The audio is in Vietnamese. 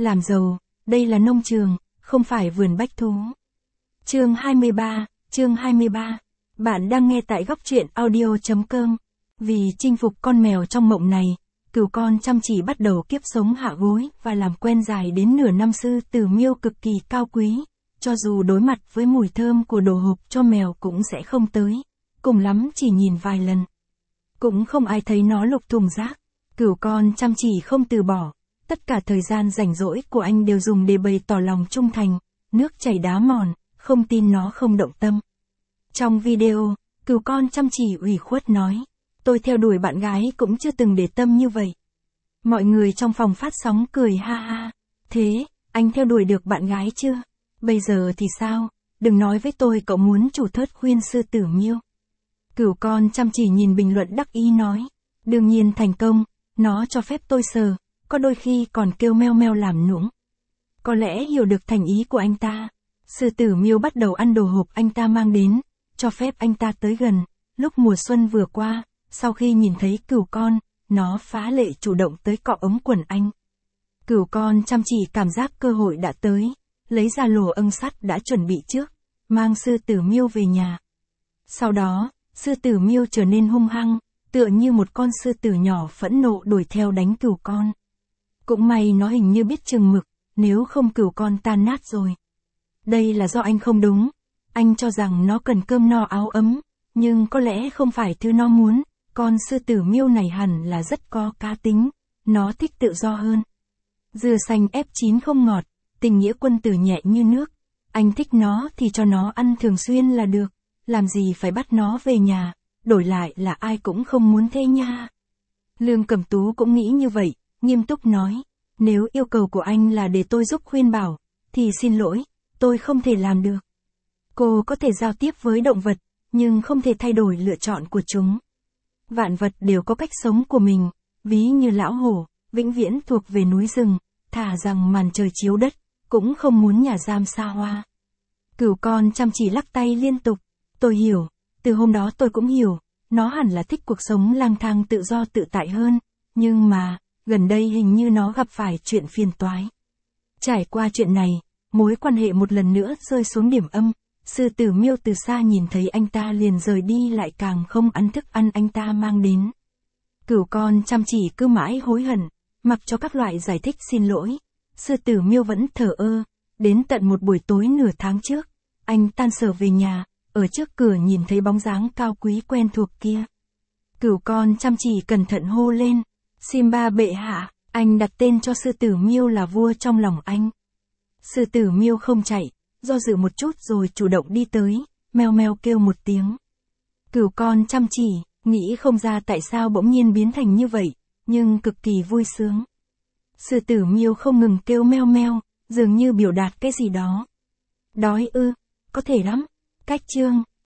làm giàu, đây là nông trường, không phải vườn bách thú. Chương 23. Bạn đang nghe tại góc truyện audio.com. Vì chinh phục con mèo trong mộng này, cừu con chăm chỉ bắt đầu kiếp sống hạ gối và làm quen dài đến nửa năm. Sư tử Miêu cực kỳ cao quý, cho dù đối mặt với mùi thơm của đồ hộp cho mèo cũng sẽ không tới, cùng lắm chỉ nhìn vài lần. Cũng không ai thấy nó lục thùng rác. Cừu con chăm chỉ không từ bỏ, tất cả thời gian rảnh rỗi của anh đều dùng để bày tỏ lòng trung thành, nước chảy đá mòn, không tin nó không động tâm. Trong video, cừu con chăm chỉ ủy khuất nói, tôi theo đuổi bạn gái cũng chưa từng để tâm như vậy. Mọi người trong phòng phát sóng cười ha ha. Thế, anh theo đuổi được bạn gái chưa? Bây giờ thì sao? Đừng nói với tôi cậu muốn chủ thớt khuyên sư tử Miêu. Cừu con chăm chỉ nhìn bình luận đắc ý nói, đương nhiên thành công, nó cho phép tôi sờ, có đôi khi còn kêu meo meo làm nũng. Có lẽ hiểu được thành ý của anh ta. Sư tử Miêu bắt đầu ăn đồ hộp anh ta mang đến, cho phép anh ta tới gần. Lúc mùa xuân vừa qua, sau khi nhìn thấy cừu con, nó phá lệ chủ động tới cọ ống quần anh. Cừu con chăm chỉ cảm giác cơ hội đã tới, lấy ra lồ âng sắt đã chuẩn bị trước, mang sư tử Miêu về nhà. Sau đó, sư tử Miêu trở nên hung hăng, tựa như một con sư tử nhỏ phẫn nộ đuổi theo đánh cừu con. Cũng may nó hình như biết chừng mực, nếu không cừu con tan nát rồi. Đây là do anh không đúng, anh cho rằng nó cần cơm no áo ấm, nhưng có lẽ không phải thứ nó muốn. Con sư tử Miêu này hẳn là rất có cá tính, nó thích tự do hơn. Dưa xanh ép chín không ngọt, tình nghĩa quân tử nhẹ như nước. Anh thích nó thì cho nó ăn thường xuyên là được, làm gì phải bắt nó về nhà, đổi lại là ai cũng không muốn thế nha. Lương Cẩm Tú cũng nghĩ như vậy, nghiêm túc nói, nếu yêu cầu của anh là để tôi giúp khuyên bảo, thì xin lỗi, tôi không thể làm được. Cô có thể giao tiếp với động vật, nhưng không thể thay đổi lựa chọn của chúng. Vạn vật đều có cách sống của mình, ví như lão hổ, vĩnh viễn thuộc về núi rừng, thà rằng màn trời chiếu đất, cũng không muốn nhà giam xa hoa. Cừu con chăm chỉ lắc tay liên tục, tôi hiểu, từ hôm đó tôi cũng hiểu, nó hẳn là thích cuộc sống lang thang tự do tự tại hơn, nhưng mà, gần đây hình như nó gặp phải chuyện phiền toái. Trải qua chuyện này, mối quan hệ một lần nữa rơi xuống điểm âm. Sư tử Miêu từ xa nhìn thấy anh ta liền rời đi, lại càng không ăn thức ăn anh ta mang đến. Cừu con chăm chỉ cứ mãi hối hận, mặc cho các loại giải thích xin lỗi. Sư tử Miêu vẫn thờ ơ, đến tận một buổi tối nửa tháng trước, anh tan sở về nhà, ở trước cửa nhìn thấy bóng dáng cao quý quen thuộc kia. Cừu con chăm chỉ cẩn thận hô lên, Simba bệ hạ, anh đặt tên cho sư tử Miêu là vua trong lòng anh. Sư tử Miêu không chạy, do dự một chút rồi chủ động đi tới, meo meo kêu một tiếng. Cừu con chăm chỉ, nghĩ không ra tại sao bỗng nhiên biến thành như vậy, nhưng cực kỳ vui sướng. Sư tử Miêu không ngừng kêu meo meo, dường như biểu đạt cái gì đó. Đói ư, có thể lắm. Cách chương